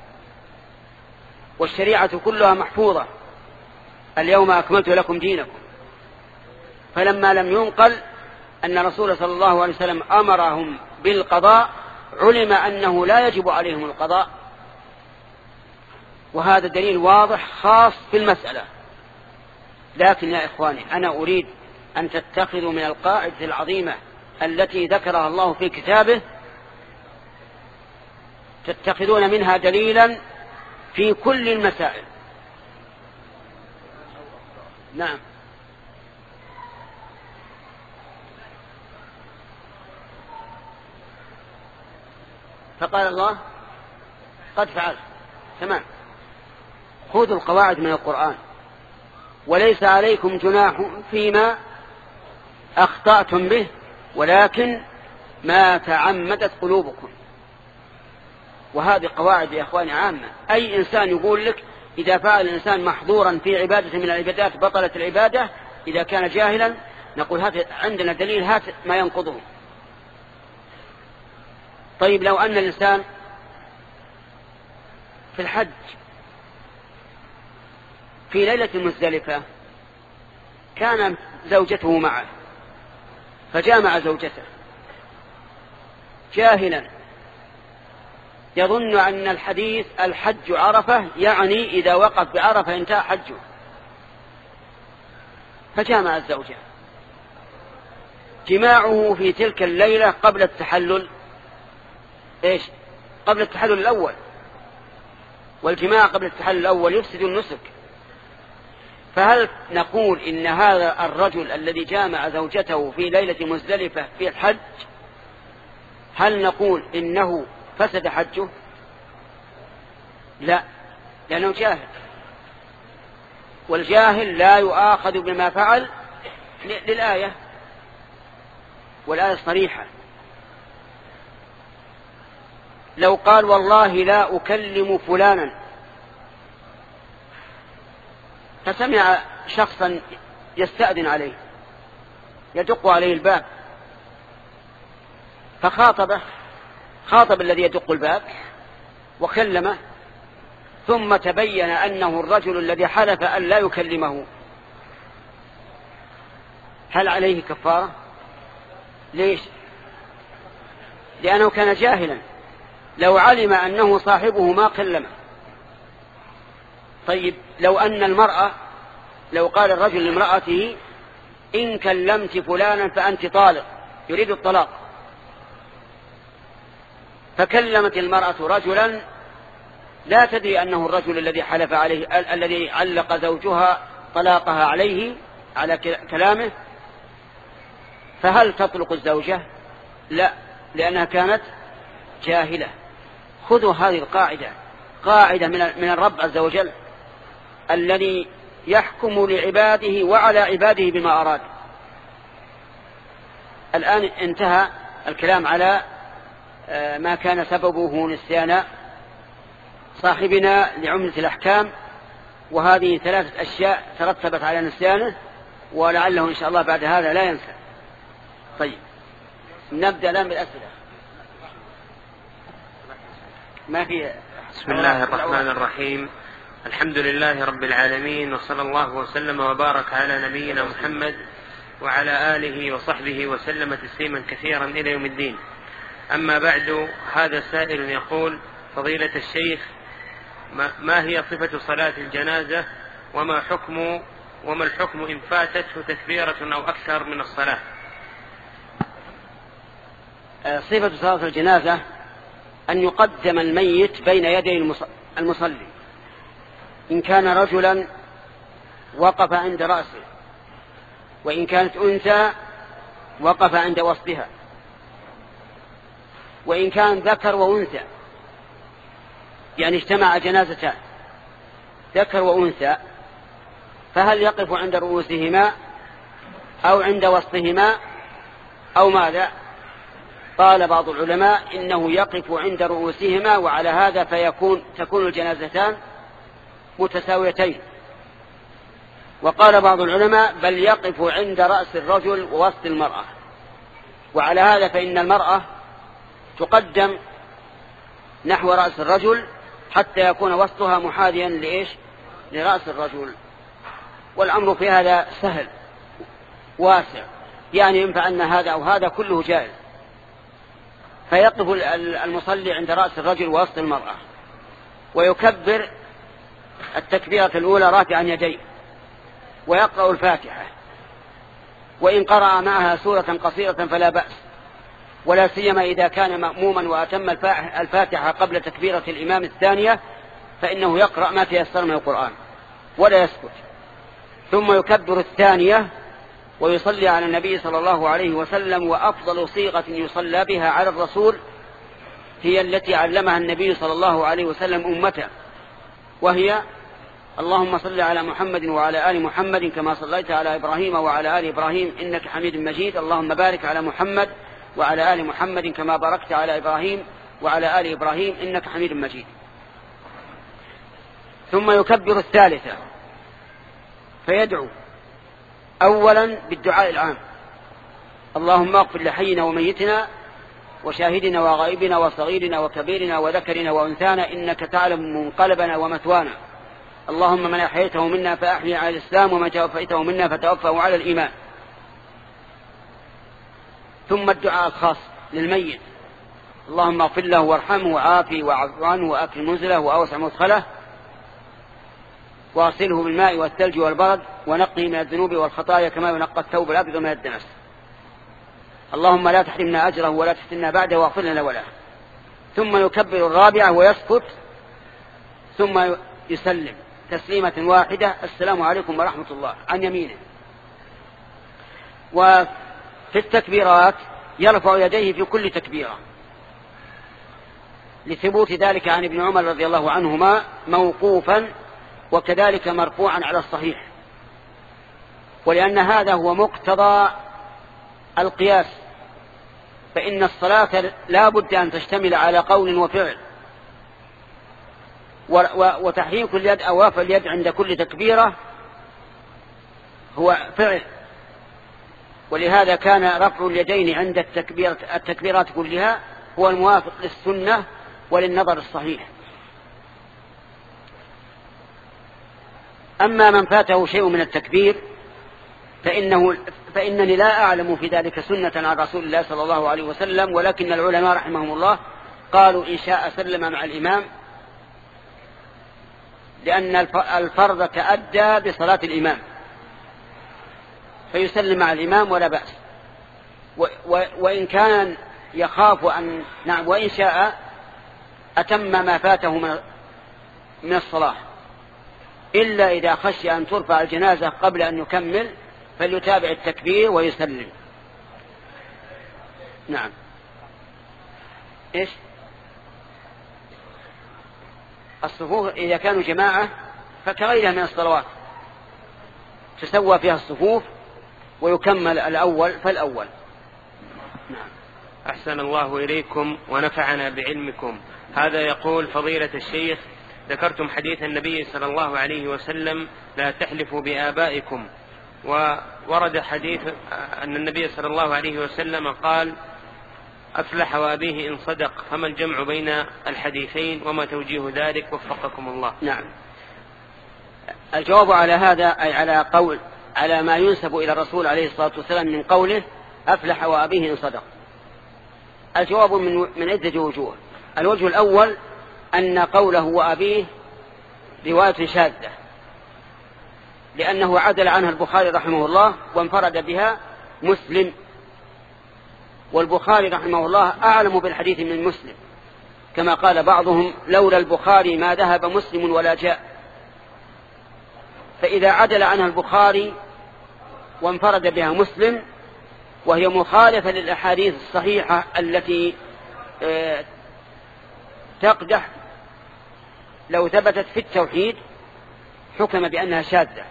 والشريعة كلها محفوظة. اليوم أكملت لكم دينكم. فلما لم ينقل أن رسول صلى الله عليه وسلم أمرهم بالقضاء علم أنه لا يجب عليهم القضاء، وهذا دليل واضح خاص في المسألة. لكن يا إخواني أنا أريد أن تتخذوا من القاعدة العظيمة التي ذكرها الله في كتابه تتخذون منها دليلا في كل المسائل. نعم فقال الله قد فعلت. تمام. خذوا القواعد من القرآن. وليس عليكم جناح فيما أخطأتم به ولكن ما تعمدت قلوبكم. وهذه قواعد يا أخواني عامة. أي إنسان يقول لك إذا فعل الإنسان محظورا في عبادة من العبادات بطلت العبادة إذا كان جاهلا نقول هات عندنا دليل هات ما ينقضه. طيب لو أن الإنسان في الحج في ليلة مزدلفة كان زوجته معه فجامع زوجته جاهلا يظن أن الحديث الحج عرفة يعني إذا وقف بعرفة انتهى حجه، فجامع الزوجة. جماعه في تلك الليلة قبل التحلل إيش؟ قبل التحلل الأول، والجماع قبل التحلل الأول يفسد النسك. فهل نقول إن هذا الرجل الذي جامع زوجته في ليلة مزدلفة في الحج هل نقول إنه فسد حجه؟ لا، لأنه جاهل، والجاهل لا يؤاخذ بما فعل للآية، والآية صريحة. لو قال والله لا أكلم فلانا، فسمع شخصا يستأذن عليه يدق عليه الباب، فخاطبه، خاطب الذي يدق الباب وكلمه، ثم تبين أنه الرجل الذي حلف أن لا يكلمه، هل عليه كفارة؟ ليش؟ لأنه كان جاهلا، لو علم أنه صاحبه ما كلمه. طيب لو أن المرأة، لو قال الرجل لامرأته إن كلمت فلانا فأنت طالق، يريد الطلاق، فكلمت المرأة رجلا لا تدري أنه الرجل الذي حلف عليه، الذي علق زوجها طلاقها عليه على كلامه، فهل تطلق الزوجة؟ لا، لأنها كانت جاهلة. خذوا هذه القاعدة، قاعدة من الرب عز وجل الذي يحكم لعباده وعلى عباده بما أراد. الآن انتهى الكلام على ما كان سببه نسيان صاحبنا لعملة الأحكام، وهذه ثلاثة أشياء ترتبت على نسيانه، ولعله إن شاء الله بعد هذا لا ينسى. طيب نبدأ الآن بالأسئلة. ما في. بسم الله الرحمن الرحيم، الحمد لله رب العالمين، وصلى الله وسلم وبارك على نبينا محمد وعلى آله وصحبه وسلم تسليما كثيرا إلى يوم الدين. أما بعد، هذا سائل يقول: فضيلة الشيخ، ما هي صفة صلاة الجنازة وما حكم وما الحكم إن فاتته تكبيرة أو أكثر من الصلاة؟ صفة صلاة الجنازة أن يقدم الميت بين يدي المصلي، إن كان رجلا وقف عند رأسه، وإن كانت أنثى وقف عند وسطها، وإن كان ذكر وأنثى، يعني اجتمع جنازتان ذكر وأنثى، فهل يقف عند رؤوسهما أو عند وسطهما أو ماذا؟ قال بعض العلماء إنه يقف عند رؤوسهما، وعلى هذا فيكون تكون الجنازتان متساويتين. وقال بعض العلماء بل يقف عند رأس الرجل ووسط المرأة، وعلى هذا فإن المرأة تقدم نحو رأس الرجل حتى يكون وسطها محاذيا لإيش؟ لرأس الرجل. والأمر في هذا سهل واسع، يعني ينفع أن هذا أو هذا كله جائز. فيقف المصلي عند رأس الرجل ووسط المرأة، ويكبر التكبيرة الأولى رافعا يديه، ويقرأ الفاتحة، وإن قرأ معها سورة قصيرة فلا بأس، ولا سيما إذا كان مأموما وأتم الفاتحة قبل تكبيرة الإمام الثانية، فإنه يقرأ ما تيسر من القرآن ولا يسكت، ثم يكبر الثانية ويصلي على النبي صلى الله عليه وسلم. وأفضل صيغة يصلى بها على الرسول هي التي علمها النبي صلى الله عليه وسلم أمته، وهي: اللهم صل على محمد وعلى آل محمد كما صليت على إبراهيم وعلى آل إبراهيم إنك حميد مجيد، اللهم بارك على محمد وعلى آل محمد كما باركت على إبراهيم وعلى آل إبراهيم إنك حميد مجيد. ثم يكبر الثالثة فيدعو أولا بالدعاء العام: اللهم اغفر لحينا وميتنا وشاهدنا وغائبنا وصغيرنا وكبيرنا وذكرنا وأنثانا إنك تعلم منقلبنا ومثوانا، اللهم من أحييته منا فأحيي على الإسلام ومن توفيته منا فتوفه على الإيمان. ثم الدعاء الخاص للميت: اللهم اغفر له وارحمه وعافه واعف عنه وأكرم نزله وأوسع مدخله واغسله بالماء والثلج والبرد ونقه من الذنوب والخطايا كما ينقى الثوب الأبيض من الدنس، اللهم لا تحرمنا أجره ولا تفتنا بعده واغفر لنا وله. ثم يكبر الرابعة ويسكت، ثم يسلم تسليمة واحدة السلام عليكم ورحمة الله عن يمينه. وفي التكبيرات يرفع يديه في كل تكبيرة، لثبوت ذلك عن ابن عمر رضي الله عنهما موقوفا وكذلك مرفوعا على الصحيح، ولأن هذا هو مقتضى القياس، فإن الصلاة لا بد أن تشتمل على قول وفعل، وتحريك اليد أو رفع اليد عند كل تكبيرة هو فعل، ولهذا كان رفع اليدين عند التكبيرة التكبيرات كلها هو الموافق للسنة وللنظر الصحيح. أما من فاته شيء من التكبير فإنه فإنني لا أعلم في ذلك سنة عن رسول الله صلى الله عليه وسلم، ولكن العلماء رحمهم الله قالوا إن شاء سلم مع الإمام، لأن الفرض تأدى بصلاة الإمام، فيسلم مع الإمام ولا بأس. وإن كان يخاف أن نعم وإن شاء أتم ما فاته من الصلاة، إلا إذا خشي أن ترفع الجنازة قبل أن يكمل فليتابع التكبير ويسلم. نعم. إيش الصفوف إذا كانوا جماعة فكغيرها من الصلوات تسوى فيها الصفوف ويكمل الأول فالأول. نعم. أحسن الله إليكم ونفعنا بعلمكم. هذا يقول فضيلة الشيخ: ذكرتم حديث النبي صلى الله عليه وسلم لا تحلفوا بآبائكم، وورد حديث أن النبي صلى الله عليه وسلم قال أفلح وأبيه إن صدق، فما الجمع بين الحديثين وما توجيه ذلك وفقكم الله؟ نعم. الجواب على هذا أي على قول على ما ينسب إلى الرسول عليه الصلاة والسلام من قوله أفلح وأبيه إن صدق، الجواب من من عدة وجوه. الوجه الأول أن قوله وأبيه رواية شاذة، لأنه عدل عنها البخاري رحمه الله وانفرد بها مسلم، والبخاري رحمه الله أعلم بالحديث من مسلم، كما قال بعضهم لولا البخاري ما ذهب مسلم ولا جاء. فإذا عدل عنها البخاري وانفرد بها مسلم وهي مخالفة للأحاديث الصحيحة التي تقدح لو ثبتت في التوحيد حكم بأنها شاذة،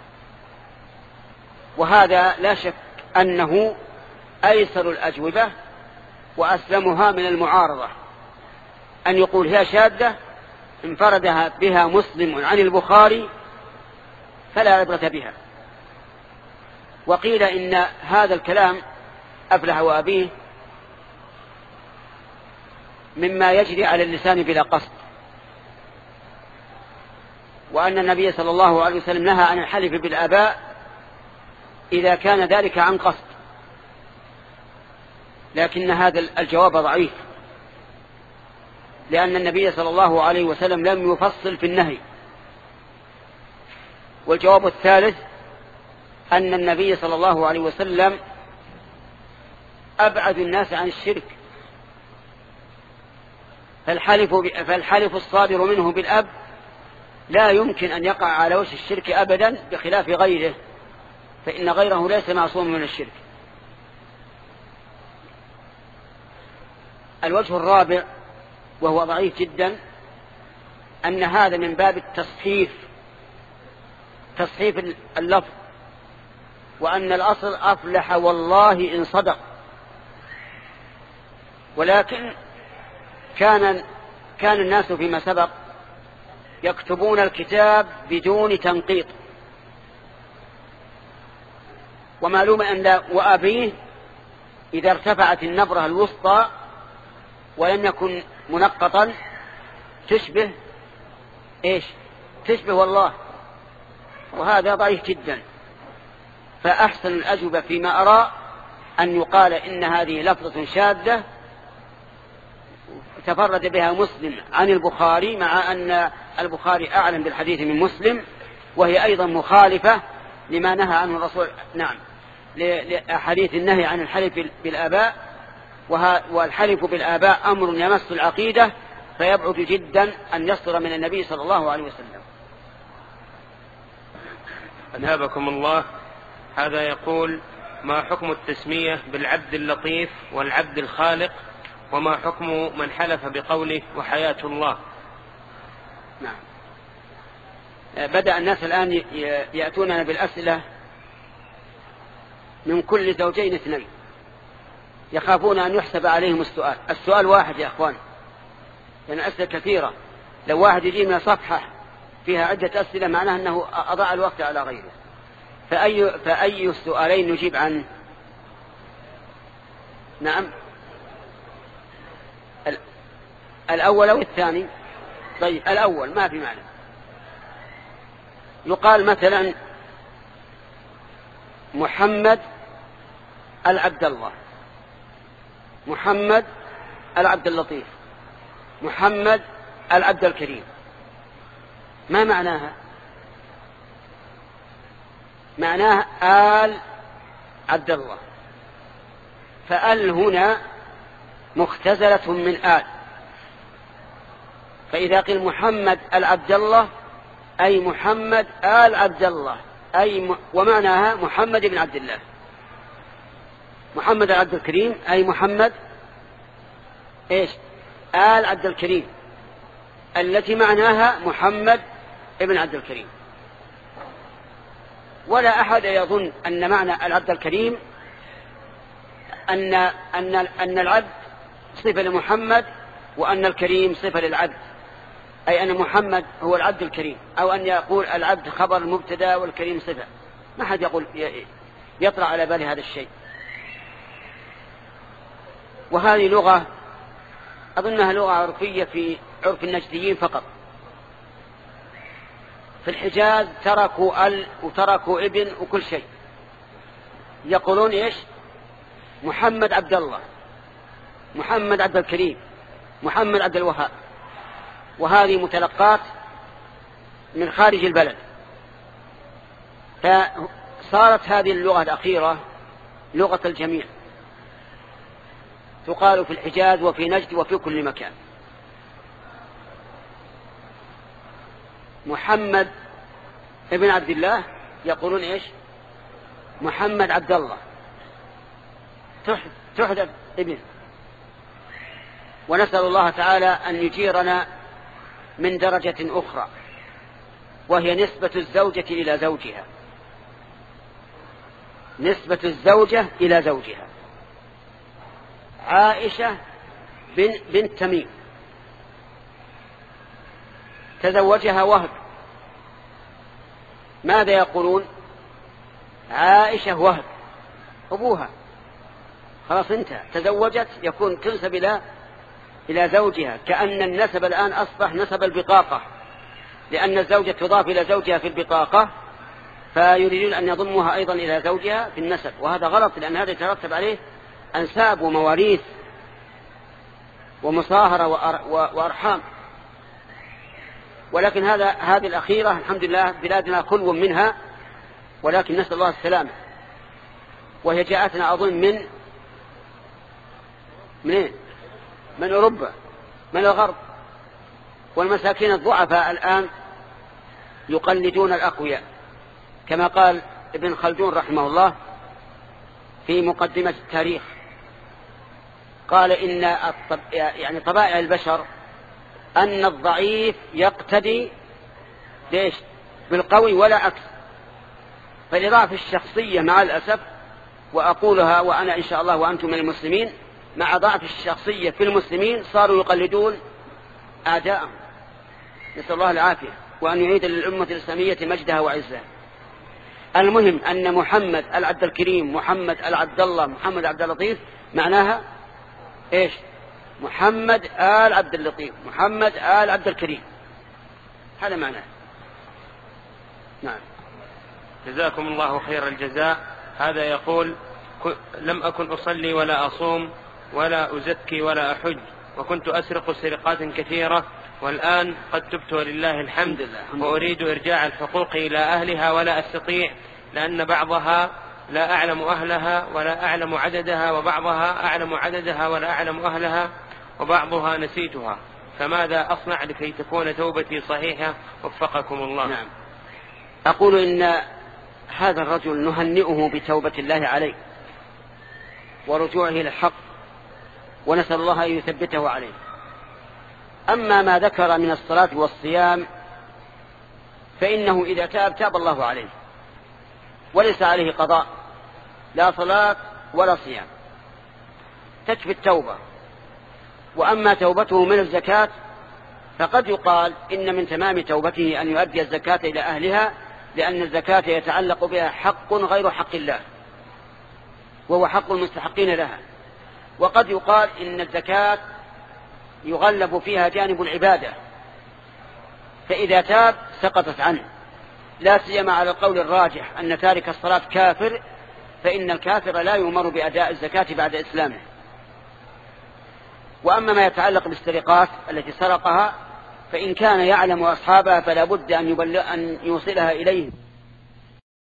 وهذا لا شك أنه أيسر الأجوبة وأسلمها من المعارضة، أن يقول هي شاذة انفردها بها مسلم عن البخاري فلا عبرة بها. وقيل إن هذا الكلام أفلح وأبيه مما يجري على اللسان بلا قصد، وأن النبي صلى الله عليه وسلم نهى عن الحلف بالآباء إذا كان ذلك عن قصد، لكن هذا الجواب ضعيف، لأن النبي صلى الله عليه وسلم لم يفصل في النهي. والجواب الثالث أن النبي صلى الله عليه وسلم أبعد الناس عن الشرك، فالحلف, فالحلف الصادر منه بالأب لا يمكن أن يقع على وجه الشرك أبدا بخلاف غيره، فإن غيره ليس معصوم من الشرك. الوجه الرابع وهو ضعيف جدا أن هذا من باب التصحيف، تصحيف اللفظ، وأن الأصل أفلح والله إن صدق، ولكن كان كان الناس فيما سبق يكتبون الكتاب بدون تنقيط، ومعلوم أن وأبيه إذا ارتفعت النبرة الوسطى ولم يكن منقطا تشبه إيش؟ تشبه والله، وهذا ضعيف جدا. فأحسن الأجوبة فيما أرى أن يقال إن هذه لفظة شاذة تفرد بها مسلم عن البخاري، مع أن البخاري أعلم بالحديث من مسلم، وهي أيضا مخالفة لما نهى عنه الرسول، نعم، لحديث النهي عن الحلف بالآباء، والحلف بالآباء أمر يمس العقيدة، فيبعد جدا أن يصدر من النبي صلى الله عليه وسلم. أثابكم الله. هذا يقول: ما حكم التسمية بالعبد اللطيف والعبد الخالق، وما حكم من حلف بقوله وحياة الله؟ نعم. بدأ الناس الآن يأتوننا بالأسئلة من كل زوجين اثنين، يخافون أن يحسب عليهم السؤال. السؤال واحد يا أخوان، لأن يعني أسئلة كثيرة. لو واحد يجي من صفحة فيها عدة أسئلة معناه أنه أضاع الوقت على غيره. فأي, فأي السؤالين نجيب عنه؟ نعم، الأول أو الثاني؟ طيب الأول ما في معنى. يقال مثلا محمد العبد الله، محمد العبد اللطيف، محمد العبد الكريم، ما معناها؟ معناها آل عبد الله. فآل هنا مختزلة من آل، فإذا قيل محمد العبد الله أي محمد آل عبد الله، أي م... ومعناها محمد بن عبد الله. محمد العبد الكريم أي محمد إيش؟ آل عبد الكريم، التي معناها محمد ابن عبد الكريم. ولا أحد يظن أن معنى العبد الكريم أن أن أن العبد صفة لمحمد وأن الكريم صفة للعبد، أي أن محمد هو العبد الكريم، أو أن يقول العبد خبر المبتدا والكريم صفة. ما حد يقول يطلع على بال هذا الشيء. وهذه لغة أظنها لغة عرفية في عرف النجديين فقط. في الحجاز تركوا ال وتركوا ابن وكل شيء، يقولون إيش؟ محمد عبد الله، محمد عبد الكريم، محمد عبد الوهاب. وهذه متلقات من خارج البلد. فصارت هذه اللغة الأخيرة لغة الجميع، تقال في الحجاز وفي نجد وفي كل مكان. محمد ابن عبد الله يقولون إيش؟ محمد عبد الله، تحدث ابن. ونسأل الله تعالى أن يجيرنا من درجة أخرى، وهي نسبة الزوجة إلى زوجها، نسبة الزوجة إلى زوجها. عائشة بنت تميم تزوجها وهب، ماذا يقولون؟ عائشة وهب أبوها، خلاص انتهى، تزوجت، يكون تنسب إلى إلى زوجها. كأن النسب الآن أصبح نسب البطاقة، لأن الزوجة تضاف إلى زوجها في البطاقة، فيريدون أن يضمها أيضا إلى زوجها في النسب. وهذا غلط، لأن هذا يترتب عليه أنساب ومواريث ومصاهرة وأرحام. ولكن هذا هذه الأخيرة الحمد لله بلادنا خلو منها، ولكن نسأل الله السلامة. وهي جاءتنا أظن من منين؟ من أوروبا، من الغرب. والمساكين الضعفاء الآن يقلدون الأقوياء، كما قال ابن خلدون رحمه الله في مقدمة التاريخ، قال إن الطب... يعني طبائع البشر أن الضعيف يقتدي ليش؟ بالقوي ولا عكس. فلضعف الشخصية مع الأسف، وأقولها وأنا إن شاء الله وأنتم من المسلمين، مع ضعف الشخصية في المسلمين صاروا يقلدون أعداءهم. نسأل الله العافية، وأن يعيد للأمة الإسلامية مجدها وعزها. المهم أن محمد العبد الكريم، محمد العبد الله، محمد عبد اللطيف، معناها إيش؟ محمد آل عبد اللطيف، محمد آل عبد الكريم، هذا معناه. نعم. جزاكم الله خير الجزاء. هذا يقول: لم أكن أصلي ولا أصوم ولا أزكي ولا أحج، وكنت أسرق سرقات كثيرة، والآن قد تبت ولله الحمد، وأريد إرجاع الحقوق إلى أهلها ولا أستطيع، لأن بعضها لا أعلم أهلها ولا أعلم عددها، وبعضها أعلم عددها ولا أعلم أهلها، وبعضها نسيتها، فماذا أصنع لكي تكون توبتي صحيحة؟ وفقكم الله. نعم. أقول إن هذا الرجل نهنئه بتوبة الله عليه ورجوعه إلى الحق، ونسأل الله أن يثبته عليه. أما ما ذكر من الصلاة والصيام فإنه إذا تاب تاب الله عليه وليس عليه قضاء، لا صلاة ولا صيام، تكفي التوبة. وأما توبته من الزكاة فقد يقال إن من تمام توبته أن يؤدي الزكاة إلى أهلها، لأن الزكاة يتعلق بها حق غير حق الله وهو حق المستحقين لها. وقد يقال إن الزكاة يغلب فيها جانب العبادة، فإذا تاب سقطت عنه، لا سيما على القول الراجح أن تارك الصلاة كافر، فإن الكافر لا يؤمر بأداء الزكاة بعد إسلامه. وأما ما يتعلق بالسرقات التي سرقها فإن كان يعلم أصحابها فلا بد أن يوصلها إليهم